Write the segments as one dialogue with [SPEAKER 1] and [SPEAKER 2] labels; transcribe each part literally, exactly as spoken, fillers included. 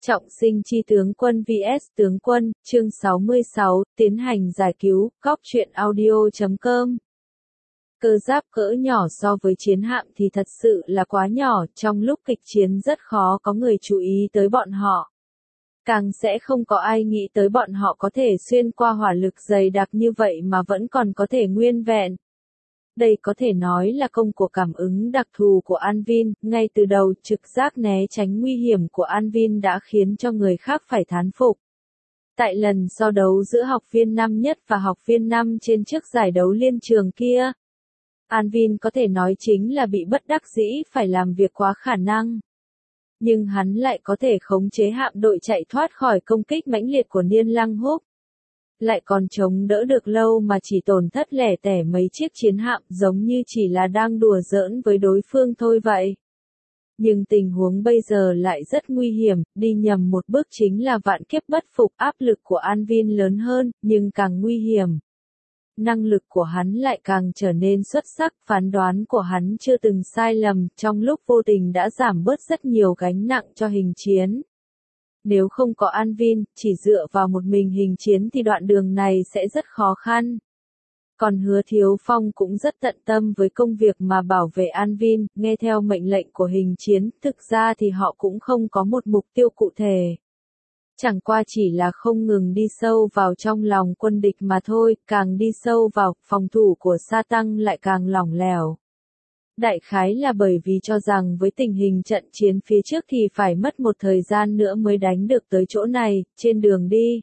[SPEAKER 1] Trọng sinh chi tướng quân vs tướng quân, chương sáu mươi sáu, tiến hành giải cứu, góc truyện audio chấm com. Cơ giáp cỡ nhỏ so với chiến hạm thì thật sự là quá nhỏ, trong lúc kịch chiến rất khó có người chú ý tới bọn họ. Càng sẽ không có ai nghĩ tới bọn họ có thể xuyên qua hỏa lực dày đặc như vậy mà vẫn còn có thể nguyên vẹn. Đây có thể nói là công của cảm ứng đặc thù của Anvin, ngay từ đầu trực giác né tránh nguy hiểm của Anvin đã khiến cho người khác phải thán phục. Tại lần so đấu giữa học viên năm nhất và học viên năm trên trước giải đấu liên trường kia, Anvin có thể nói chính là bị bất đắc dĩ phải làm việc quá khả năng. Nhưng hắn lại có thể khống chế hạm đội chạy thoát khỏi công kích mãnh liệt của Niên Lăng Húc. Lại còn chống đỡ được lâu mà chỉ tổn thất lẻ tẻ mấy chiếc chiến hạm, giống như chỉ là đang đùa giỡn với đối phương thôi vậy. Nhưng tình huống bây giờ lại rất nguy hiểm, đi nhầm một bước chính là vạn kiếp bất phục. Áp lực của Anvin lớn hơn, nhưng càng nguy hiểm. Năng lực của hắn lại càng trở nên xuất sắc, phán đoán của hắn chưa từng sai lầm, trong lúc vô tình đã giảm bớt rất nhiều gánh nặng cho hình chiến. Nếu không có Anvin, chỉ dựa vào một mình hình chiến thì đoạn đường này sẽ rất khó khăn. Còn Hứa Thiếu Phong cũng rất tận tâm với công việc mà bảo vệ Anvin, nghe theo mệnh lệnh của hình chiến, thực ra thì họ cũng không có một mục tiêu cụ thể. Chẳng qua chỉ là không ngừng đi sâu vào trong lòng quân địch mà thôi, càng đi sâu vào, phòng thủ của Sa Tăng lại càng lỏng lẻo. Đại khái là bởi vì cho rằng với tình hình trận chiến phía trước thì phải mất một thời gian nữa mới đánh được tới chỗ này, trên đường đi.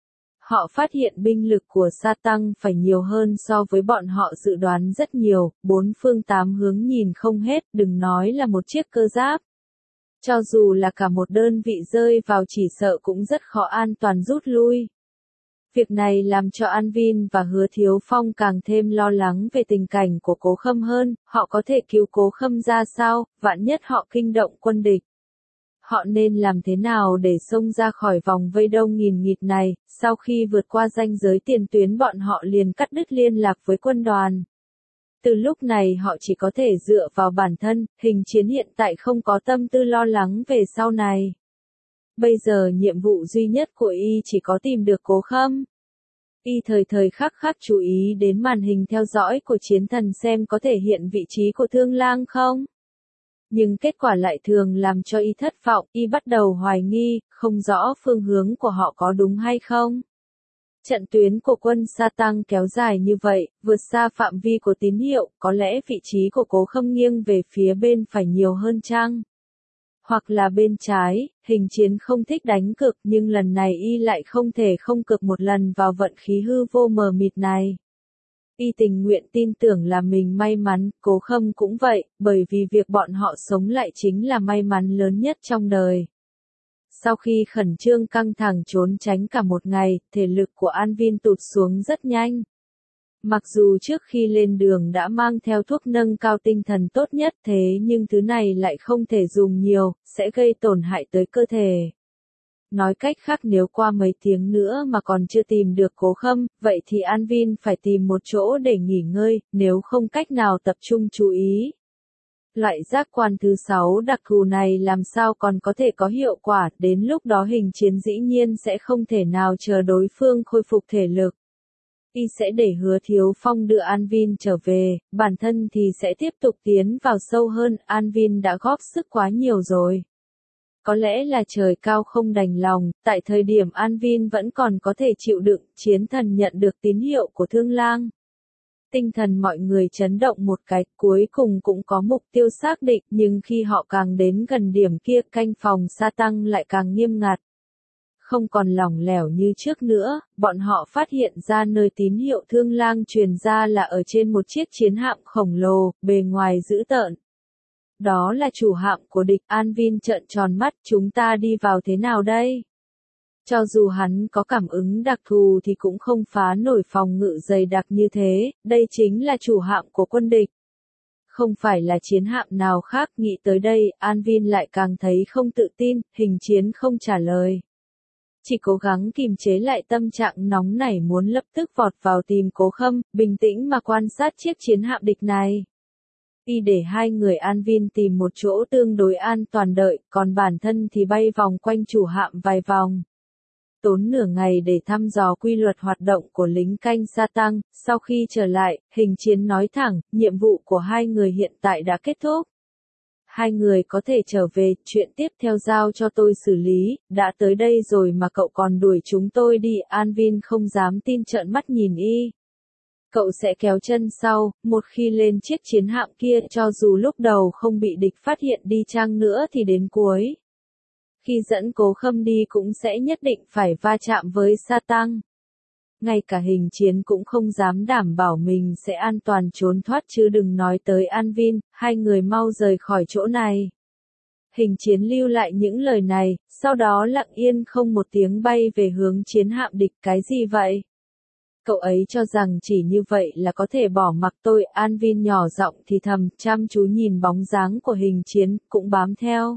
[SPEAKER 1] Họ phát hiện binh lực của Sa Tăng phải nhiều hơn so với bọn họ dự đoán rất nhiều, bốn phương tám hướng nhìn không hết, đừng nói là một chiếc cơ giáp. Cho dù là cả một đơn vị rơi vào chỉ sợ cũng rất khó an toàn rút lui. Việc này làm cho Anvin và Hứa Thiếu Phong càng thêm lo lắng về tình cảnh của Cố Khâm hơn, họ có thể cứu Cố Khâm ra sao, vạn nhất họ kinh động quân địch. Họ nên làm thế nào để xông ra khỏi vòng vây đông nghìn nghịt này, sau khi vượt qua ranh giới tiền tuyến bọn họ liền cắt đứt liên lạc với quân đoàn. Từ lúc này họ chỉ có thể dựa vào bản thân, hình chiến hiện tại không có tâm tư lo lắng về sau này. Bây giờ nhiệm vụ duy nhất của y chỉ có tìm được Cố Khâm. Y thời thời khắc khắc chú ý đến màn hình theo dõi của chiến thần xem có thể hiện vị trí của Thương Lang không. Nhưng kết quả lại thường làm cho y thất vọng, y bắt đầu hoài nghi, không rõ phương hướng của họ có đúng hay không. Trận tuyến của quân Sa Tăng kéo dài như vậy, vượt xa phạm vi của tín hiệu, có lẽ vị trí của Cố Khâm nghiêng về phía bên phải nhiều hơn chăng? Hoặc là bên trái, hình chiến không thích đánh cược nhưng lần này y lại không thể không cược một lần vào vận khí hư vô mờ mịt này. Y tình nguyện tin tưởng là mình may mắn, Cố Khâm cũng vậy, bởi vì việc bọn họ sống lại chính là may mắn lớn nhất trong đời. Sau khi khẩn trương căng thẳng trốn tránh cả một ngày, thể lực của Anvin tụt xuống rất nhanh. Mặc dù trước khi lên đường đã mang theo thuốc nâng cao tinh thần tốt nhất thế nhưng thứ này lại không thể dùng nhiều, sẽ gây tổn hại tới cơ thể. Nói cách khác nếu qua mấy tiếng nữa mà còn chưa tìm được Cố Khâm, vậy thì Anvin phải tìm một chỗ để nghỉ ngơi, nếu không cách nào tập trung chú ý. Loại giác quan thứ sáu đặc thù này làm sao còn có thể có hiệu quả, đến lúc đó hình chiến dĩ nhiên sẽ không thể nào chờ đối phương khôi phục thể lực. Y sẽ để Hứa Thiếu Phong đưa Anvin trở về, bản thân thì sẽ tiếp tục tiến vào sâu hơn, Anvin đã góp sức quá nhiều rồi. Có lẽ là trời cao không đành lòng, tại thời điểm Anvin vẫn còn có thể chịu đựng, chiến thần nhận được tín hiệu của Thương Lang. Tinh thần mọi người chấn động một cái, cuối cùng cũng có mục tiêu xác định, nhưng khi họ càng đến gần điểm kia canh phòng Sa Tăng lại càng nghiêm ngặt. Không còn lỏng lẻo như trước nữa, bọn họ phát hiện ra nơi tín hiệu Thương Lang truyền ra là ở trên một chiếc chiến hạm khổng lồ, bề ngoài dữ tợn. Đó là chủ hạm của địch. Anvin trợn tròn mắt, chúng ta đi vào thế nào đây? Cho dù hắn có cảm ứng đặc thù thì cũng không phá nổi phòng ngự dày đặc như thế, đây chính là chủ hạm của quân địch. Không phải là chiến hạm nào khác, nghĩ tới đây, Anvin lại càng thấy không tự tin, hình chiến không trả lời. Chỉ cố gắng kìm chế lại tâm trạng nóng nảy muốn lập tức vọt vào tìm Cố Khâm, bình tĩnh mà quan sát chiếc chiến hạm địch này. Y để hai người An Vin tìm một chỗ tương đối an toàn đợi, còn bản thân thì bay vòng quanh chủ hạm vài vòng. Tốn nửa ngày để thăm dò quy luật hoạt động của lính canh sa tăng, sau khi trở lại, Hình Chiến nói thẳng, nhiệm vụ của hai người hiện tại đã kết thúc. Hai người có thể trở về, chuyện tiếp theo giao cho tôi xử lý, đã tới đây rồi mà cậu còn đuổi chúng tôi đi, An Vin không dám tin trợn mắt nhìn y. Cậu sẽ kéo chân sau, một khi lên chiếc chiến hạm kia cho dù lúc đầu không bị địch phát hiện đi chăng nữa thì đến cuối. Khi dẫn Cố Khâm đi cũng sẽ nhất định phải va chạm với sa tăng. Ngay cả Hình Chiến cũng không dám đảm bảo mình sẽ an toàn trốn thoát chứ đừng nói tới An Vin, hai người mau rời khỏi chỗ này. Hình Chiến lưu lại những lời này, sau đó lặng yên không một tiếng bay về hướng chiến hạm địch. Cái gì vậy? Cậu ấy cho rằng chỉ như vậy là có thể bỏ mặc tôi, An Vin nhỏ giọng thì thầm, chăm chú nhìn bóng dáng của Hình Chiến, cũng bám theo.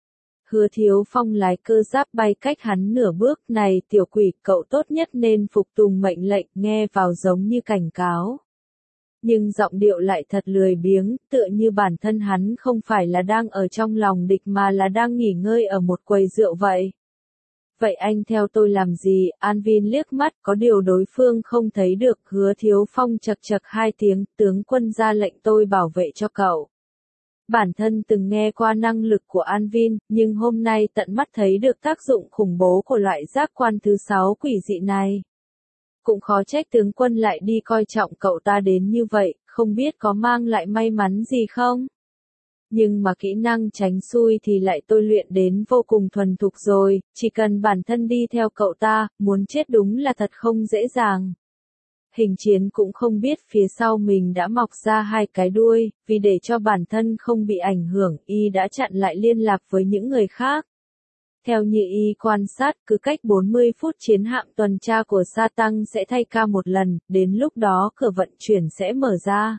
[SPEAKER 1] Hứa Thiếu Phong lái cơ giáp bay cách hắn nửa bước, này tiểu quỷ, cậu tốt nhất nên phục tùng mệnh lệnh, nghe vào giống như cảnh cáo. Nhưng giọng điệu lại thật lười biếng, tựa như bản thân hắn không phải là đang ở trong lòng địch mà là đang nghỉ ngơi ở một quầy rượu vậy. Vậy anh theo tôi làm gì? An Vin liếc mắt, có điều đối phương không thấy được. Hứa Thiếu Phong chật chật hai tiếng, tướng quân ra lệnh tôi bảo vệ cho cậu. Bản thân từng nghe qua năng lực của An Vin, nhưng hôm nay tận mắt thấy được tác dụng khủng bố của loại giác quan thứ sáu quỷ dị này. Cũng khó trách tướng quân lại đi coi trọng cậu ta đến như vậy, không biết có mang lại may mắn gì không? Nhưng mà kỹ năng tránh xui thì lại tôi luyện đến vô cùng thuần thục rồi, chỉ cần bản thân đi theo cậu ta, muốn chết đúng là thật không dễ dàng. Hình Chiến cũng không biết phía sau mình đã mọc ra hai cái đuôi, vì để cho bản thân không bị ảnh hưởng, y đã chặn lại liên lạc với những người khác. Theo như y quan sát, cứ cách bốn mươi phút chiến hạm tuần tra của sa tăng sẽ thay ca một lần, đến lúc đó cửa vận chuyển sẽ mở ra.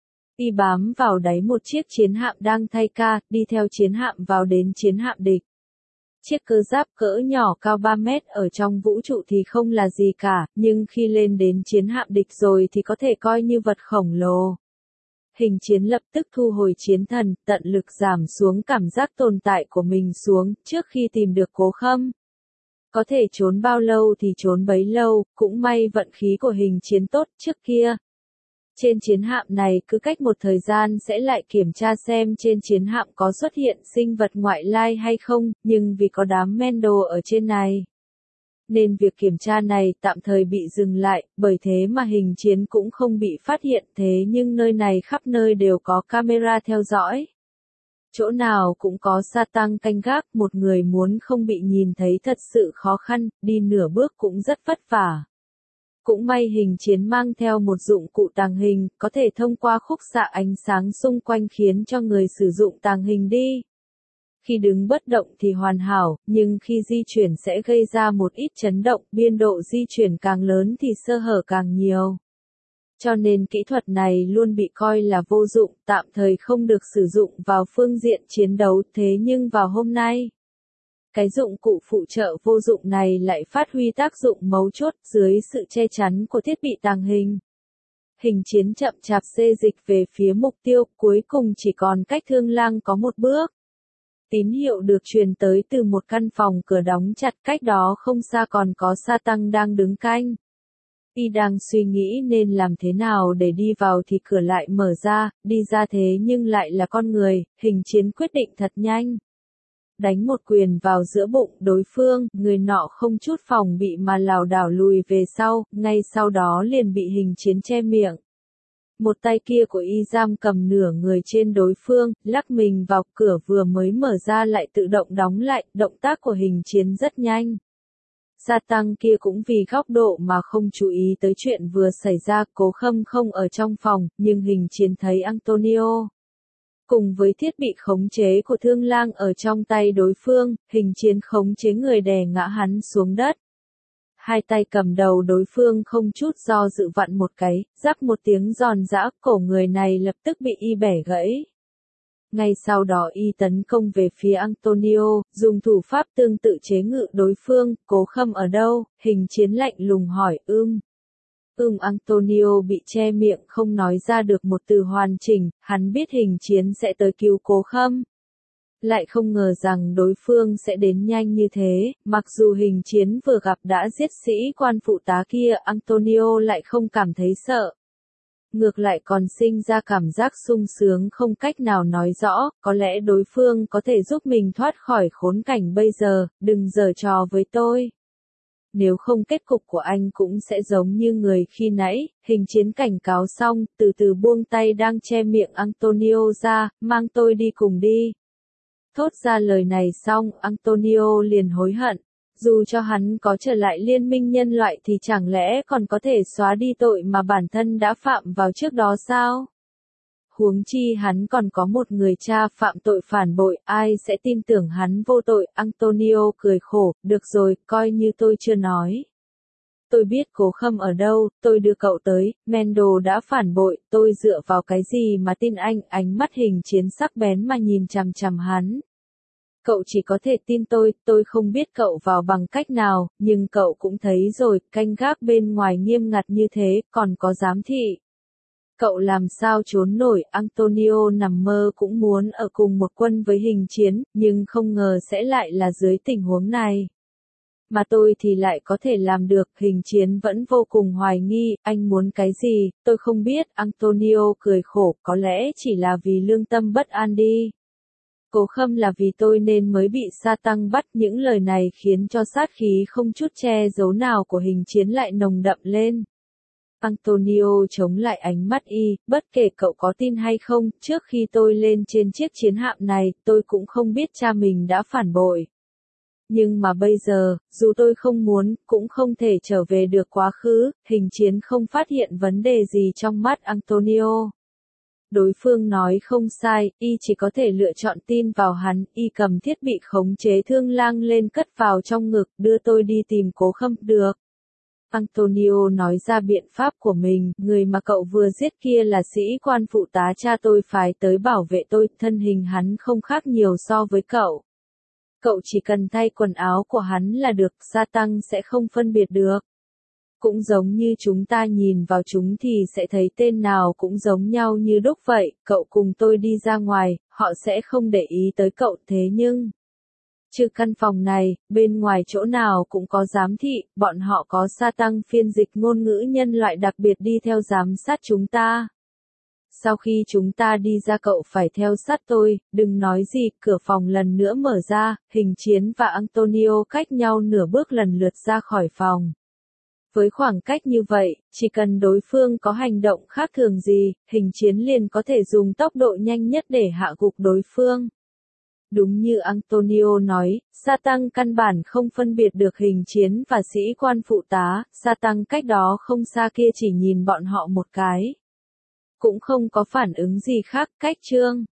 [SPEAKER 1] Y bám vào đáy một chiếc chiến hạm đang thay ca, đi theo chiến hạm vào đến chiến hạm địch. Chiếc cơ giáp cỡ nhỏ cao ba mét ở trong vũ trụ thì không là gì cả, nhưng khi lên đến chiến hạm địch rồi thì có thể coi như vật khổng lồ. Hình Chiến lập tức thu hồi chiến thần, tận lực giảm xuống cảm giác tồn tại của mình xuống, trước khi tìm được Cố Khâm. Có thể trốn bao lâu thì trốn bấy lâu, cũng may vận khí của Hình Chiến tốt trước kia. Trên chiến hạm này cứ cách một thời gian sẽ lại kiểm tra xem trên chiến hạm có xuất hiện sinh vật ngoại lai hay không, nhưng vì có đám Mendo ở trên này, nên việc kiểm tra này tạm thời bị dừng lại, bởi thế mà Hình Chiến cũng không bị phát hiện, thế nhưng nơi này khắp nơi đều có camera theo dõi. Chỗ nào cũng có sa tăng canh gác, một người muốn không bị nhìn thấy thật sự khó khăn, đi nửa bước cũng rất vất vả. Cũng may Hình Chiến mang theo một dụng cụ tàng hình, có thể thông qua khúc xạ ánh sáng xung quanh khiến cho người sử dụng tàng hình đi. Khi đứng bất động thì hoàn hảo, nhưng khi di chuyển sẽ gây ra một ít chấn động, biên độ di chuyển càng lớn thì sơ hở càng nhiều. Cho nên kỹ thuật này luôn bị coi là vô dụng, tạm thời không được sử dụng vào phương diện chiến đấu, thế nhưng vào hôm nay, cái dụng cụ phụ trợ vô dụng này lại phát huy tác dụng mấu chốt dưới sự che chắn của thiết bị tàng hình. Hình Chiến chậm chạp xê dịch về phía mục tiêu, cuối cùng chỉ còn cách Thương Lang có một bước. Tín hiệu được truyền tới từ một căn phòng cửa đóng chặt, cách đó không xa còn có sa tăng đang đứng canh. Y đang suy nghĩ nên làm thế nào để đi vào thì cửa lại mở ra, đi ra thế nhưng lại là con người, Hình Chiến quyết định thật nhanh. Đánh một quyền vào giữa bụng đối phương, người nọ không chút phòng bị mà lảo đảo lùi về sau, ngay sau đó liền bị Hình Chiến che miệng. Một tay kia của y giam cầm nửa người trên đối phương, lắc mình vào, cửa vừa mới mở ra lại tự động đóng lại, động tác của Hình Chiến rất nhanh. Sa tăng kia cũng vì góc độ mà không chú ý tới chuyện vừa xảy ra, Cố Khâm không ở trong phòng, nhưng Hình Chiến thấy Antonio. Cùng với thiết bị khống chế của Thương Lang ở trong tay đối phương, Hình Chiến khống chế người đè ngã hắn xuống đất. Hai tay cầm đầu đối phương không chút do dự vặn một cái, rắc một tiếng giòn giã, cổ người này lập tức bị y bẻ gãy. Ngay sau đó y tấn công về phía Antonio, dùng thủ pháp tương tự chế ngự đối phương, Cố Khâm ở đâu, Hình Chiến lạnh lùng hỏi, ưm. Ừm Antonio bị che miệng không nói ra được một từ hoàn chỉnh, hắn biết Hình Chiến sẽ tới cứu Cố Khâm. Lại không ngờ rằng đối phương sẽ đến nhanh như thế, mặc dù Hình Chiến vừa gặp đã giết sĩ quan phụ tá kia, Antonio lại không cảm thấy sợ. Ngược lại còn sinh ra cảm giác sung sướng không cách nào nói rõ, có lẽ đối phương có thể giúp mình thoát khỏi khốn cảnh bây giờ, đừng giở trò với tôi. Nếu không kết cục của anh cũng sẽ giống như người khi nãy. Hình Chiến cảnh cáo xong, từ từ buông tay đang che miệng Antonio ra, mang tôi đi cùng đi. Thốt ra lời này xong, Antonio liền hối hận. Dù cho hắn có trở lại liên minh nhân loại thì chẳng lẽ còn có thể xóa đi tội mà bản thân đã phạm vào trước đó sao? Huống chi hắn còn có một người cha phạm tội phản bội, ai sẽ tin tưởng hắn vô tội? Antonio cười khổ, được rồi, coi như tôi chưa nói. Tôi biết Cố Khâm ở đâu, tôi đưa cậu tới, Mendo đã phản bội, tôi dựa vào cái gì mà tin anh? Ánh mắt Hình Chiến sắc bén mà nhìn chằm chằm hắn. Cậu chỉ có thể tin tôi, tôi không biết cậu vào bằng cách nào, nhưng cậu cũng thấy rồi, canh gác bên ngoài nghiêm ngặt như thế, còn có giám thị. Cậu làm sao trốn nổi? Antonio nằm mơ cũng muốn ở cùng một quân với Hình Chiến, nhưng không ngờ sẽ lại là dưới tình huống này. Mà tôi thì lại có thể làm được. Hình Chiến vẫn vô cùng hoài nghi, anh muốn cái gì, tôi không biết. Antonio cười khổ, có lẽ chỉ là vì lương tâm bất an đi. Cố Khâm là vì tôi nên mới bị sa tăng bắt. Những lời này khiến cho sát khí không chút che giấu nào của Hình Chiến lại nồng đậm lên. Antonio chống lại ánh mắt y, bất kể cậu có tin hay không, trước khi tôi lên trên chiếc chiến hạm này, tôi cũng không biết cha mình đã phản bội. Nhưng mà bây giờ, dù tôi không muốn, cũng không thể trở về được quá khứ. Hình Chiến không phát hiện vấn đề gì trong mắt Antonio. Đối phương nói không sai, y chỉ có thể lựa chọn tin vào hắn. Y cầm thiết bị khống chế thương lang lên cất vào trong ngực, đưa tôi đi tìm Cố Khâm. Được. Antonio nói ra biện pháp của mình, người mà cậu vừa giết kia là sĩ quan phụ tá cha tôi phái tới bảo vệ tôi, thân hình hắn không khác nhiều so với cậu. Cậu chỉ cần thay quần áo của hắn là được, sa tăng sẽ không phân biệt được. Cũng giống như chúng ta nhìn vào chúng thì sẽ thấy tên nào cũng giống nhau như đúc vậy, cậu cùng tôi đi ra ngoài, họ sẽ không để ý tới cậu thế nhưng... Trừ căn phòng này, bên ngoài chỗ nào cũng có giám thị, bọn họ có sa tăng phiên dịch ngôn ngữ nhân loại đặc biệt đi theo giám sát chúng ta. Sau khi chúng ta đi ra cậu phải theo sát tôi, đừng nói gì. Cửa phòng lần nữa mở ra, Hình Chiến và Antonio cách nhau nửa bước lần lượt ra khỏi phòng. Với khoảng cách như vậy, chỉ cần đối phương có hành động khác thường gì, Hình Chiến liền có thể dùng tốc độ nhanh nhất để hạ gục đối phương. Đúng như Antonio nói, sa tăng căn bản không phân biệt được Hình Chiến và sĩ quan phụ tá, sa tăng cách đó không xa kia chỉ nhìn bọn họ một cái. Cũng không có phản ứng gì khác. Cách chương